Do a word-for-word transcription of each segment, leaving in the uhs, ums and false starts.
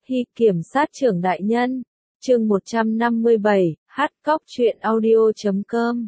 Hi kiểm sát trưởng đại nhân. Chương một trăm năm mươi bảy, hát cóc truyện audio chấm com.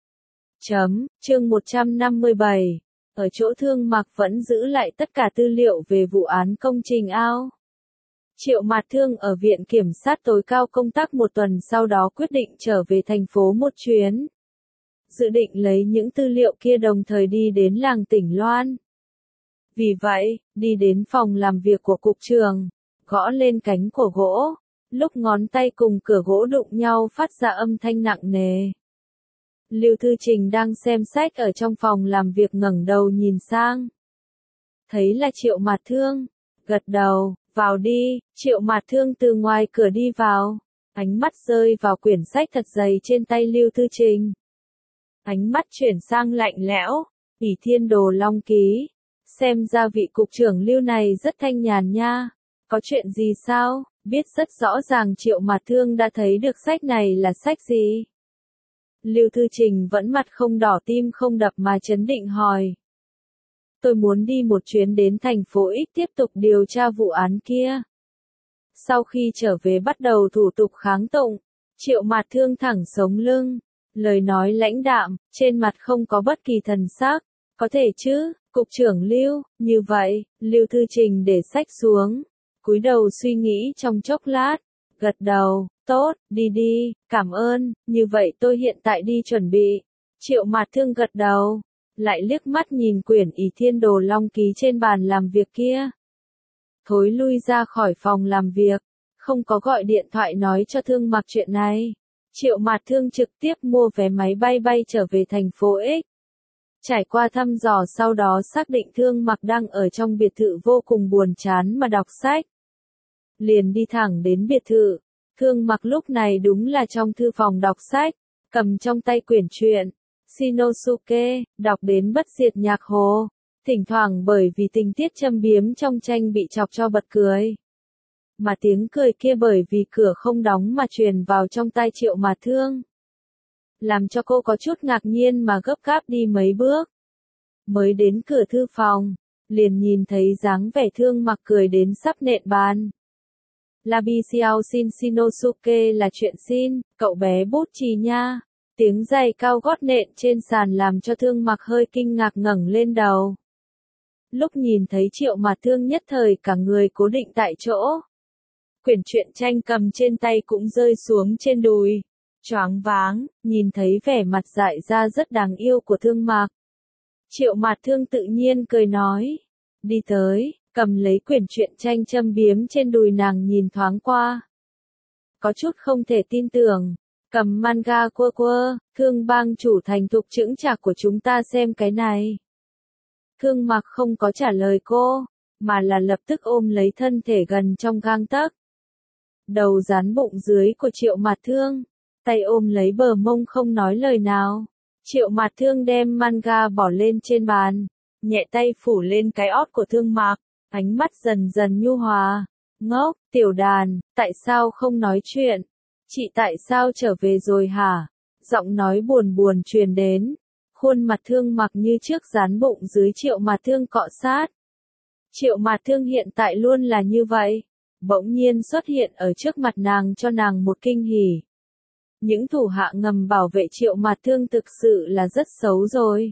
Chấm, chương một trăm năm mươi bảy. Ở chỗ Thương Mặc vẫn giữ lại tất cả tư liệu về vụ án công trình ao. Triệu Mạt Thương ở Viện Kiểm sát tối cao công tác một tuần sau đó quyết định trở về thành phố một chuyến. Dự định lấy những tư liệu kia đồng thời đi đến làng Tỉnh Loan. Vì vậy, đi đến phòng làm việc của cục trưởng, gõ lên cánh của gỗ, lúc ngón tay cùng cửa gỗ đụng nhau phát ra âm thanh nặng nề. Lưu Thư Trình đang xem sách ở trong phòng làm việc ngẩng đầu nhìn sang. Thấy là Triệu Mạt Thương, gật đầu, vào đi. Triệu Mạt Thương từ ngoài cửa đi vào, ánh mắt rơi vào quyển sách thật dày trên tay Lưu Thư Trình. Ánh mắt chuyển sang lạnh lẽo, ỷ thiên đồ long ký. Xem ra vị cục trưởng Lưu này rất thanh nhàn nha. Có chuyện gì sao? Biết rất rõ ràng Triệu Mạt Thương đã thấy được sách này là sách gì. Lưu Thư Trình vẫn mặt không đỏ tim không đập mà trấn định hỏi. Tôi muốn đi một chuyến đến thành phố X tiếp tục điều tra vụ án kia. Sau khi trở về bắt đầu thủ tục kháng tụng, Triệu Mạt Thương thẳng sống lưng, lời nói lãnh đạm, trên mặt không có bất kỳ thần sắc. Có thể chứ, cục trưởng Lưu, như vậy. Lưu Thư Trình để sách xuống, cúi đầu suy nghĩ trong chốc lát, gật đầu, tốt, đi đi, cảm ơn, như vậy tôi hiện tại đi chuẩn bị. Triệu Mạt Thương gật đầu, lại liếc mắt nhìn quyển ỷ thiên đồ long ký trên bàn làm việc kia. Thối lui ra khỏi phòng làm việc, không có gọi điện thoại nói cho Thương Mặc chuyện này. Triệu Mạt Thương trực tiếp mua vé máy bay bay trở về thành phố X. Trải qua thăm dò sau đó xác định Thương Mặc đang ở trong biệt thự vô cùng buồn chán mà đọc sách. Liền đi thẳng đến biệt thự. Thương Mặc lúc này đúng là trong thư phòng đọc sách, cầm trong tay quyển truyện Shinosuke, đọc đến bất diệt nhạc hồ. Thỉnh thoảng bởi vì tình tiết châm biếm trong tranh bị chọc cho bật cười. Mà tiếng cười kia bởi vì cửa không đóng mà truyền vào trong tai Triệu Mạt Thương. Làm cho cô có chút ngạc nhiên mà gấp gáp đi mấy bước. Mới đến cửa thư phòng, liền nhìn thấy dáng vẻ Thương Mặc cười đến sắp nện bàn. Labi Xiao Shin Shinosuke là chuyện xin, cậu bé bút chì nha. Tiếng giày cao gót nện trên sàn làm cho Thương Mặc hơi kinh ngạc ngẩng lên đầu. Lúc nhìn thấy Triệu Mạt Thương nhất thời cả người cố định tại chỗ. Quyển truyện tranh cầm trên tay cũng rơi xuống trên đùi. Choáng váng, nhìn thấy vẻ mặt dại ra rất đáng yêu của Thương Mặc. Triệu Mạt Thương tự nhiên cười nói. Đi tới, cầm lấy quyển truyện tranh châm biếm trên đùi nàng nhìn thoáng qua. Có chút không thể tin tưởng. Cầm manga quơ quơ, Thương bang chủ thành thục chững chạc của chúng ta xem cái này. Thương Mặc không có trả lời cô, mà là lập tức ôm lấy thân thể gần trong gang tấc. Đầu dán bụng dưới của Triệu Mạt Thương, tay ôm lấy bờ mông không nói lời nào. Triệu Mạt Thương đem manga bỏ lên trên bàn, nhẹ tay phủ lên cái ót của Thương Mặc, ánh mắt dần dần nhu hòa. Ngốc, tiểu đàn, tại sao không nói chuyện? Chị tại sao trở về rồi hả? Giọng nói buồn buồn truyền đến. Khuôn mặt Thương Mặc như trước dán bụng dưới Triệu Mạt Thương cọ sát. Triệu Mạt Thương hiện tại luôn là như vậy. Bỗng nhiên xuất hiện ở trước mặt nàng cho nàng một kinh hỉ. Những thủ hạ ngầm bảo vệ Triệu Mạt Thương thực sự là rất xấu rồi.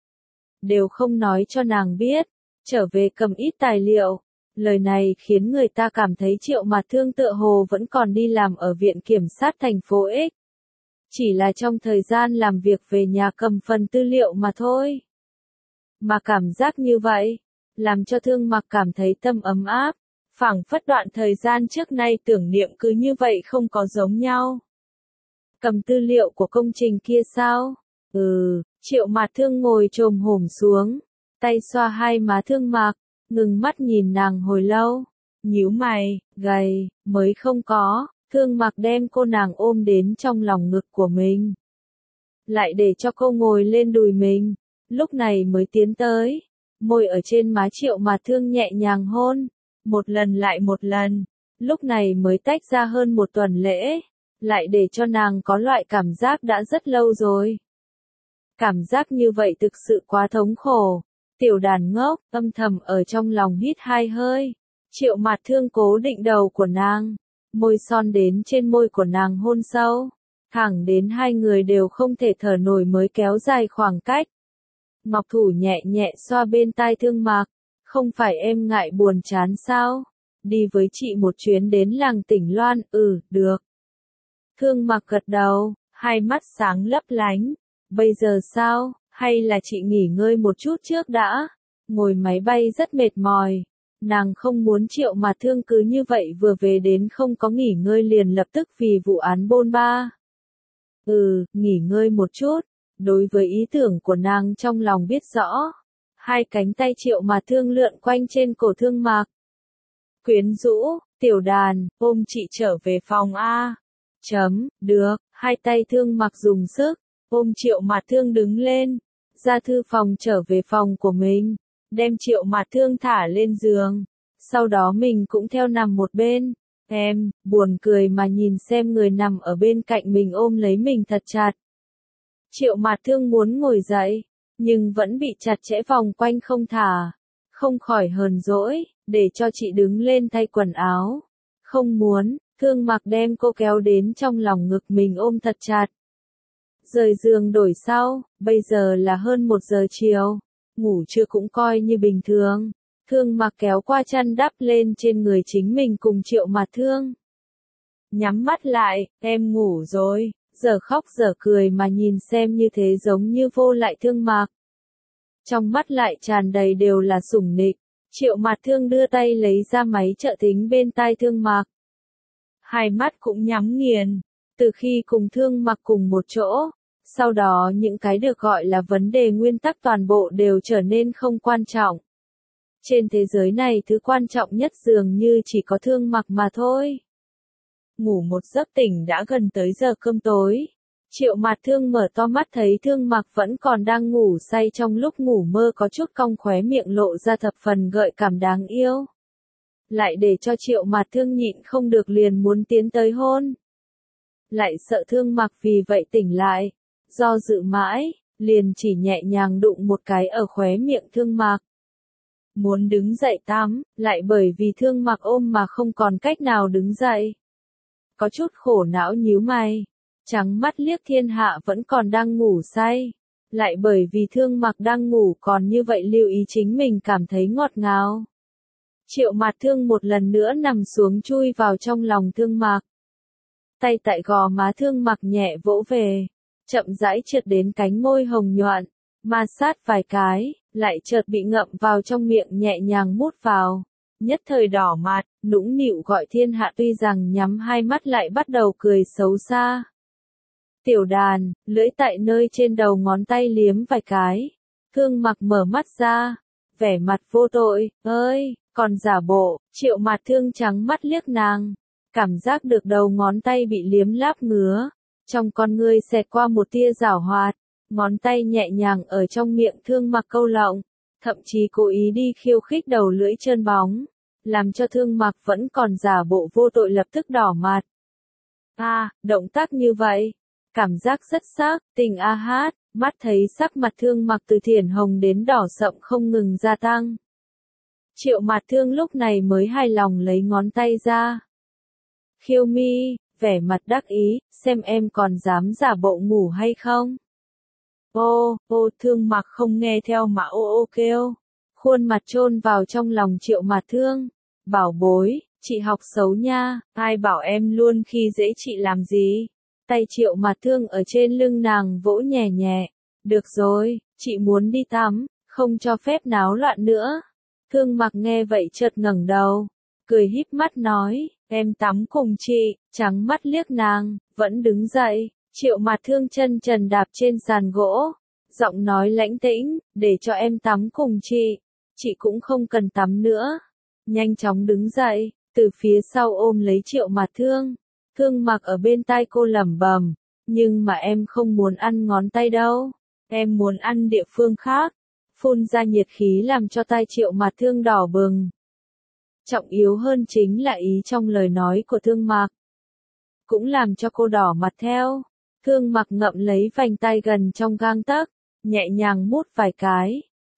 Đều không nói cho nàng biết. Trở về cầm ít tài liệu. Lời này khiến người ta cảm thấy Triệu Mạt Thương tựa hồ vẫn còn đi làm ở Viện Kiểm sát thành phố X. Chỉ là trong thời gian làm việc về nhà cầm phần tư liệu mà thôi. Mà cảm giác như vậy, làm cho Thương Mặc cảm thấy tâm ấm áp, phảng phất đoạn thời gian trước nay tưởng niệm cứ như vậy không có giống nhau. Cầm tư liệu của công trình kia sao? Ừ, Triệu Mạt Thương ngồi chồm hổm xuống, tay xoa hai má Thương Mặc, ngừng mắt nhìn nàng hồi lâu, nhíu mày, gầy, mới không có. Thương Mặc đem cô nàng ôm đến trong lòng ngực của mình. Lại để cho cô ngồi lên đùi mình. Lúc này mới tiến tới. Môi ở trên má Triệu Mạt Thương nhẹ nhàng hôn. Một lần lại một lần. Lúc này mới tách ra hơn một tuần lễ. Lại để cho nàng có loại cảm giác đã rất lâu rồi. Cảm giác như vậy thực sự quá thống khổ. Tiểu đàn ngốc, âm thầm ở trong lòng hít hai hơi. Triệu Mạt Thương cố định đầu của nàng, môi son đến trên môi của nàng hôn sâu, thẳng đến hai người đều không thể thở nổi mới kéo dài khoảng cách. Ngọc thủ nhẹ nhẹ xoa bên tai Thương Mạc, không phải em ngại buồn chán sao? Đi với chị một chuyến đến làng Tỉnh Loan, ừ, được. Thương Mạc gật đầu, hai mắt sáng lấp lánh. Bây giờ sao, hay là chị nghỉ ngơi một chút trước đã? Ngồi máy bay rất mệt mỏi. Nàng không muốn Triệu Mạt Thương cứ như vậy vừa về đến không có nghỉ ngơi liền lập tức vì vụ án bôn ba. Ừ, nghỉ ngơi một chút. Đối với ý tưởng của nàng trong lòng biết rõ. Hai cánh tay Triệu Mạt Thương lượn quanh trên cổ Thương Mạc. Quyến rũ, Tiểu Đàn, ôm chị trở về phòng A. Chấm, được, hai tay Thương Mạc dùng sức, ôm Triệu Mạt Thương đứng lên, ra thư phòng trở về phòng của mình, đem Triệu Mạt Thương thả lên giường, sau đó mình cũng theo nằm một bên. Em, buồn cười mà nhìn xem người nằm ở bên cạnh mình ôm lấy mình thật chặt. Triệu Mạt Thương muốn ngồi dậy, nhưng vẫn bị chặt chẽ vòng quanh không thả, không khỏi hờn dỗi, để cho chị đứng lên thay quần áo. Không muốn, Thương Mạc đem cô kéo đến trong lòng ngực mình ôm thật chặt. Rời giường đổi sau, bây giờ là hơn một giờ chiều, ngủ trưa cũng coi như bình thường. Thương Mạc kéo qua chăn đắp lên trên người chính mình cùng Triệu Mạt Thương. Nhắm mắt lại, em ngủ rồi, giờ khóc giờ cười mà nhìn xem như thế giống như vô lại Thương Mạc. Trong mắt lại tràn đầy đều là sủng nịch. Triệu Mạt Thương đưa tay lấy ra máy trợ thính bên tai Thương Mạc. Hai mắt cũng nhắm nghiền, từ khi cùng Thương Mạc cùng một chỗ, sau đó những cái được gọi là vấn đề nguyên tắc toàn bộ đều trở nên không quan trọng. Trên thế giới này thứ quan trọng nhất dường như chỉ có Thương Mạc mà thôi. Ngủ một giấc tỉnh đã gần tới giờ cơm tối. Triệu Mạt Thương mở to mắt thấy Thương Mạc vẫn còn đang ngủ say, trong lúc ngủ mơ có chút cong khóe miệng lộ ra thập phần gợi cảm đáng yêu. Lại để cho Triệu Mạt Thương nhịn không được liền muốn tiến tới hôn. Lại sợ Thương Mạc vì vậy tỉnh lại, do dự mãi, liền chỉ nhẹ nhàng đụng một cái ở khóe miệng Thương Mạc. Muốn đứng dậy tắm, lại bởi vì Thương Mạc ôm mà không còn cách nào đứng dậy. Có chút khổ não nhíu mày, trắng mắt liếc thiên hạ vẫn còn đang ngủ say. Lại bởi vì Thương Mạc đang ngủ còn như vậy lưu ý chính mình cảm thấy ngọt ngào. Triệu Mạt Thương một lần nữa nằm xuống chui vào trong lòng Thương Mạc. Tay tại gò má Thương Mạc nhẹ vỗ về, chậm rãi trượt đến cánh môi hồng nhuận, ma sát vài cái, lại chợt bị ngậm vào trong miệng nhẹ nhàng mút vào. Nhất thời đỏ mặt, nũng nịu gọi thiên hạ, tuy rằng nhắm hai mắt lại bắt đầu cười xấu xa. Tiểu Đàn, lưỡi tại nơi trên đầu ngón tay liếm vài cái. Thương Mạc mở mắt ra, vẻ mặt vô tội, ơi, còn giả bộ. Triệu Mạt Thương trắng mắt liếc nàng, cảm giác được đầu ngón tay bị liếm láp ngứa. Trong con ngươi xẹt qua một tia giảo hoạt, ngón tay nhẹ nhàng ở trong miệng Thương Mạc câu lộng, thậm chí cố ý đi khiêu khích đầu lưỡi trơn bóng, làm cho Thương Mạc vẫn còn giả bộ vô tội lập tức đỏ mặt. À, động tác như vậy, cảm giác rất sắc, tình a hát, mắt thấy sắc mặt Thương Mạc từ thiển hồng đến đỏ sậm không ngừng gia tăng. Triệu Mạt Thương lúc này mới hài lòng lấy ngón tay ra. Khiêu mi, vẻ mặt đắc ý, xem em còn dám giả bộ ngủ hay không. Ô, ô Thương Mạc không nghe theo mà ô ô kêu. Khuôn mặt chôn vào trong lòng Triệu Mạt Thương. Bảo bối, chị học xấu nha, ai bảo em luôn khi dễ chị làm gì. Tay Triệu Mạt Thương ở trên lưng nàng vỗ nhẹ nhẹ. Được rồi, chị muốn đi tắm, không cho phép náo loạn nữa. Thương Mạc nghe vậy chợt ngẩng đầu, cười híp mắt nói, em tắm cùng chị. Trắng mắt liếc nàng, vẫn đứng dậy. Triệu Mạt Thương chân trần đạp trên sàn gỗ, giọng nói lãnh tĩnh, để cho em tắm cùng chị. Chị cũng không cần tắm nữa. Nhanh chóng đứng dậy, từ phía sau ôm lấy Triệu Mạt Thương. Thương Mạc ở bên tai cô lẩm bẩm, nhưng mà em không muốn ăn ngón tay đâu, em muốn ăn địa phương khác. Phun ra nhiệt khí làm cho tai Triệu Mạt Thương đỏ bừng. Trọng yếu hơn chính là ý trong lời nói của Thương Mạc, cũng làm cho cô đỏ mặt theo. Thương Mạc ngậm lấy vành tai gần trong gang tấc, nhẹ nhàng mút vài cái,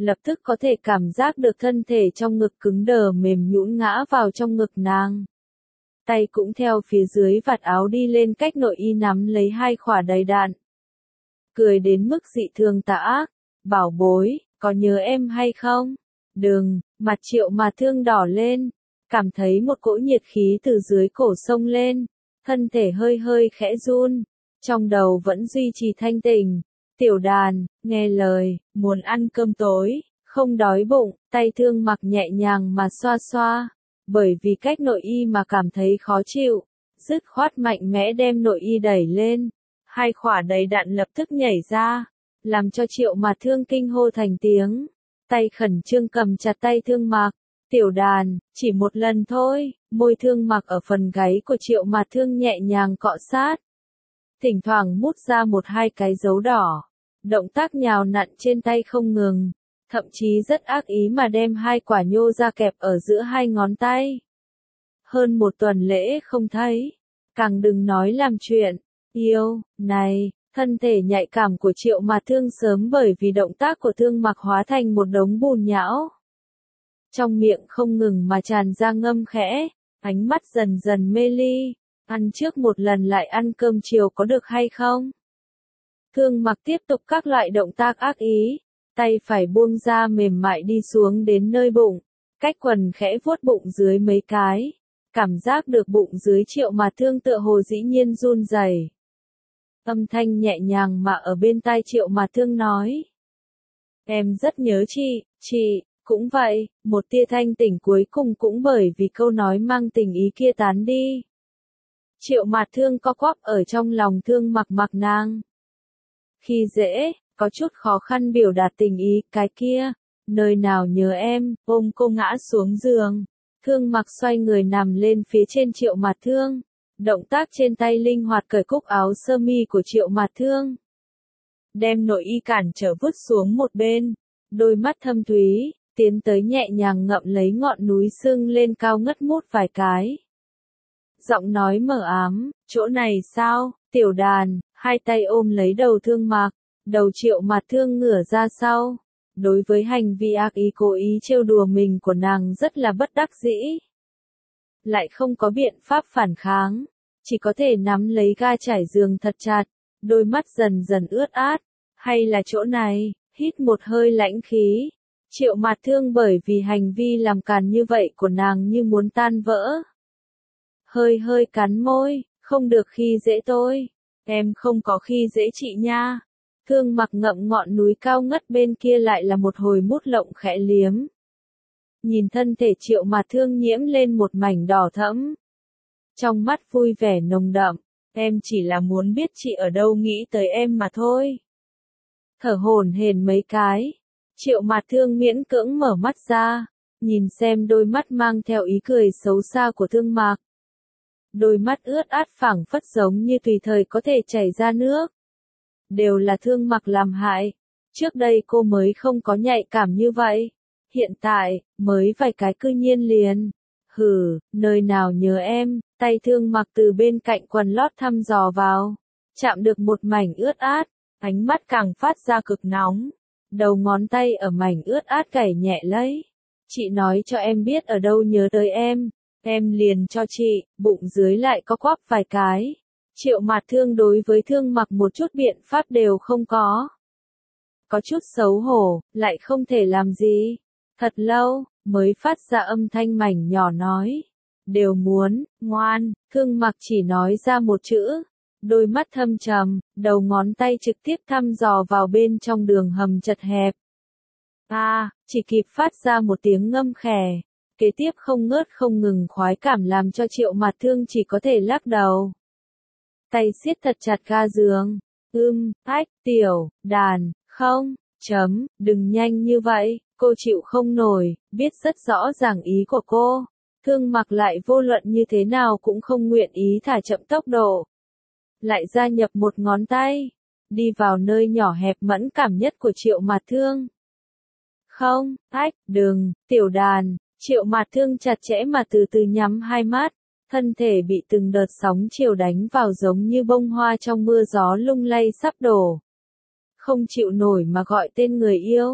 lập tức có thể cảm giác được thân thể trong ngực cứng đờ mềm nhũn ngã vào trong ngực nàng. Tay cũng theo phía dưới vạt áo đi lên cách nội y nắm lấy hai khỏa đầy đạn. Cười đến mức dị thường tà ác, bảo bối, có nhớ em hay không? Đừng, mặt Triệu Mà Thương đỏ lên, cảm thấy một cỗ nhiệt khí từ dưới cổ sông lên, thân thể hơi hơi khẽ run, trong đầu vẫn duy trì thanh tỉnh. Tiểu Đàn, nghe lời, muốn ăn cơm tối, không đói bụng, tay Thương Mặc nhẹ nhàng mà xoa xoa, bởi vì cách nội y mà cảm thấy khó chịu, dứt khoát mạnh mẽ đem nội y đẩy lên, hai khỏa đầy đạn lập tức nhảy ra, làm cho Triệu Mà Thương kinh hô thành tiếng, tay khẩn trương cầm chặt tay Thương Mặc. Tiểu Đàn, chỉ một lần thôi, môi Thương Mặc ở phần gáy của Triệu Mà Thương nhẹ nhàng cọ sát, thỉnh thoảng mút ra một hai cái dấu đỏ, động tác nhào nặn trên tay không ngừng, thậm chí rất ác ý mà đem hai quả nhô ra kẹp ở giữa hai ngón tay. Hơn một tuần lễ không thấy, càng đừng nói làm chuyện yêu này. Thân thể nhạy cảm của Triệu Mà Thương sớm bởi vì động tác của Thương Mặc hóa thành một đống bùn nhão. Trong miệng không ngừng mà tràn ra ngâm khẽ, ánh mắt dần dần mê ly, ăn trước một lần lại ăn cơm chiều có được hay không? Thương Mặc tiếp tục các loại động tác ác ý, tay phải buông ra mềm mại đi xuống đến nơi bụng, cách quần khẽ vuốt bụng dưới mấy cái, cảm giác được bụng dưới Triệu Mà Thương tựa hồ dĩ nhiên run rẩy. Âm thanh nhẹ nhàng mà ở bên tai Triệu Mà Thương nói. Em rất nhớ chị, chị, cũng vậy, một tia thanh tỉnh cuối cùng cũng bởi vì câu nói mang tình ý kia tán đi. Triệu Mà Thương co quắp ở trong lòng Thương Mặc mặc nàng. Khi dễ, có chút khó khăn biểu đạt tình ý, cái kia, nơi nào nhớ em, ôm cô ngã xuống giường. Thương Mặc xoay người nằm lên phía trên Triệu Mà Thương. Động tác trên tay linh hoạt cởi cúc áo sơ mi của Triệu Mà Thương. Đem nội y cản trở vứt xuống một bên, đôi mắt thâm thúy, tiến tới nhẹ nhàng ngậm lấy ngọn núi sưng lên cao ngất mút vài cái. Giọng nói mờ ám, chỗ này sao, Tiểu Đàn, hai tay ôm lấy đầu Thương Mặc, đầu Triệu Mà Thương ngửa ra sau. Đối với hành vi ác ý cố ý trêu đùa mình của nàng rất là bất đắc dĩ. Lại không có biện pháp phản kháng, chỉ có thể nắm lấy ga trải giường thật chặt, đôi mắt dần dần ướt át, hay là chỗ này, hít một hơi lãnh khí. Triệu Mà Thương bởi vì hành vi làm càn như vậy của nàng như muốn tan vỡ. Hơi hơi cắn môi, không được khi dễ tôi, em không có khi dễ chị nha. Thương Mặc ngậm ngọn núi cao ngất bên kia lại là một hồi mút lộng khẽ liếm. Nhìn thân thể Triệu Mà Thương nhiễm lên một mảnh đỏ thẫm. Trong mắt vui vẻ nồng đậm, em chỉ là muốn biết chị ở đâu nghĩ tới em mà thôi. Thở hổn hển mấy cái, Triệu Mà Thương miễn cưỡng mở mắt ra, nhìn xem đôi mắt mang theo ý cười xấu xa của Thương Mặc. Đôi mắt ướt át phảng phất giống như tùy thời có thể chảy ra nước. Đều là Thương Mặc làm hại, trước đây cô mới không có nhạy cảm như vậy. Hiện tại, mới vài cái cư nhiên liền. Hừ, nơi nào nhớ em, tay Thương Mặc từ bên cạnh quần lót thăm dò vào. Chạm được một mảnh ướt át, ánh mắt càng phát ra cực nóng. Đầu ngón tay ở mảnh ướt át gảy nhẹ lấy. Chị nói cho em biết ở đâu nhớ tới em. Em liền cho chị, bụng dưới lại có quắp vài cái. Triệu Mà Thương đối với Thương Mặc một chút biện pháp đều không có. Có chút xấu hổ, lại không thể làm gì. Thật lâu, mới phát ra âm thanh mảnh nhỏ nói. Đều muốn, ngoan, Thương Mặc chỉ nói ra một chữ. Đôi mắt thâm trầm, đầu ngón tay trực tiếp thăm dò vào bên trong đường hầm chật hẹp. À, chỉ kịp phát ra một tiếng ngâm khè. Kế tiếp không ngớt không ngừng khoái cảm làm cho Triệu Mà Thương chỉ có thể lắc đầu. Tay siết thật chặt ga giường. Ưm, ách, Tiểu Đàn, không, chấm, đừng nhanh như vậy, cô chịu không nổi, biết rất rõ ràng ý của cô. Thương Mặc lại vô luận như thế nào cũng không nguyện ý thả chậm tốc độ. Lại gia nhập một ngón tay, đi vào nơi nhỏ hẹp mẫn cảm nhất của Triệu Mà Thương. Không, ách, đừng, Tiểu Đàn, Triệu Mà Thương chặt chẽ mà từ từ nhắm hai mắt. Thân thể bị từng đợt sóng chiều đánh vào giống như bông hoa trong mưa gió lung lay sắp đổ. Không chịu nổi mà gọi tên người yêu.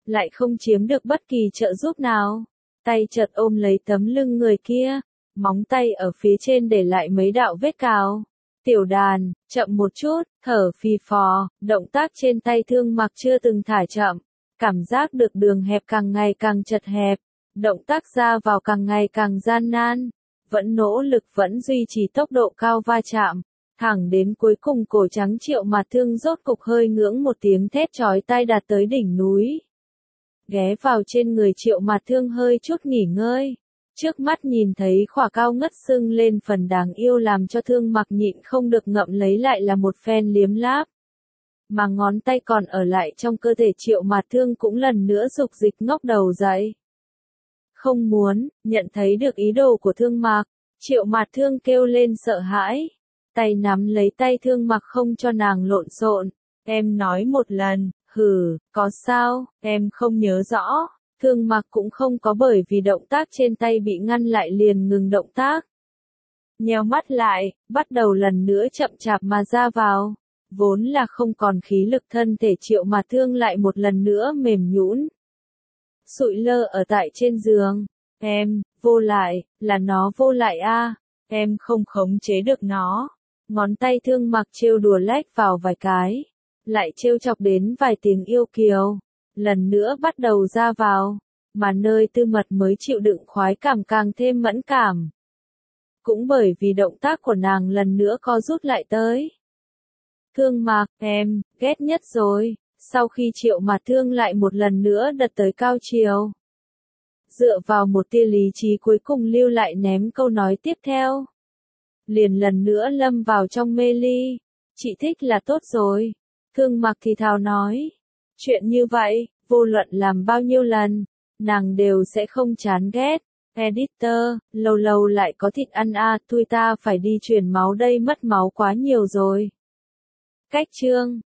lại không chiếm được bất kỳ trợ giúp nào. Tay chợt ôm lấy tấm lưng người kia, móng tay ở phía trên để lại mấy đạo vết cào. Tiểu đàn, chậm một chút, thở phì phò, động tác trên tay Thương Mặc chưa từng thả chậm, cảm giác được đường hẹp càng ngày càng chật hẹp, động tác ra vào càng ngày càng gian nan, vẫn nỗ lực vẫn duy trì tốc độ cao va chạm, thẳng đến cuối cùng cổ trắng Triệu Mạt Thương rốt cục hơi ngưỡng một tiếng thét chói tai đạt tới đỉnh núi. Ghé vào trên người Triệu Mạt Thương hơi chút nghỉ ngơi. Trước mắt nhìn thấy khỏa cao ngất sưng lên phần đáng yêu làm cho Thương Mặc nhịn không được ngậm lấy lại là một phen liếm láp. Mà ngón tay còn ở lại trong cơ thể Triệu Mạt Thương cũng lần nữa dục dịch ngóc đầu dậy. Không muốn, nhận thấy được ý đồ của Thương Mặc, Triệu Mạt Thương kêu lên sợ hãi. Tay nắm lấy tay Thương Mặc không cho nàng lộn xộn. Em nói một lần, hừ, có sao, em không nhớ rõ. Thương Mặc cũng không có bởi vì động tác trên tay bị ngăn lại liền ngừng động tác. Nheo mắt lại, bắt đầu lần nữa chậm chạp mà ra vào. Vốn là không còn khí lực thân thể Triệu Mạt Thương lại một lần nữa mềm nhũn. Sụi lơ ở tại trên giường. Em, vô lại, là nó vô lại a, em không khống chế được nó. Ngón tay Thương Mặc trêu đùa lách vào vài cái. Lại trêu chọc đến vài tiếng yêu kiều. Lần nữa bắt đầu ra vào, mà nơi tư mật mới chịu đựng khoái cảm càng thêm mẫn cảm. Cũng bởi vì động tác của nàng lần nữa co rút lại tới. Thương Mặc, em, ghét nhất rồi, sau khi Triệu Mạt Thương lại một lần nữa đặt tới cao chiều. Dựa vào một tia lý trí cuối cùng lưu lại ném câu nói tiếp theo. Liền lần nữa lâm vào trong mê ly, chị thích là tốt rồi. Thương Mặc thì thào nói. Chuyện như vậy, vô luận làm bao nhiêu lần, nàng đều sẽ không chán ghét. Editor, lâu lâu lại có thịt ăn à, thui ta phải đi truyền máu đây mất máu quá nhiều rồi. Cách chương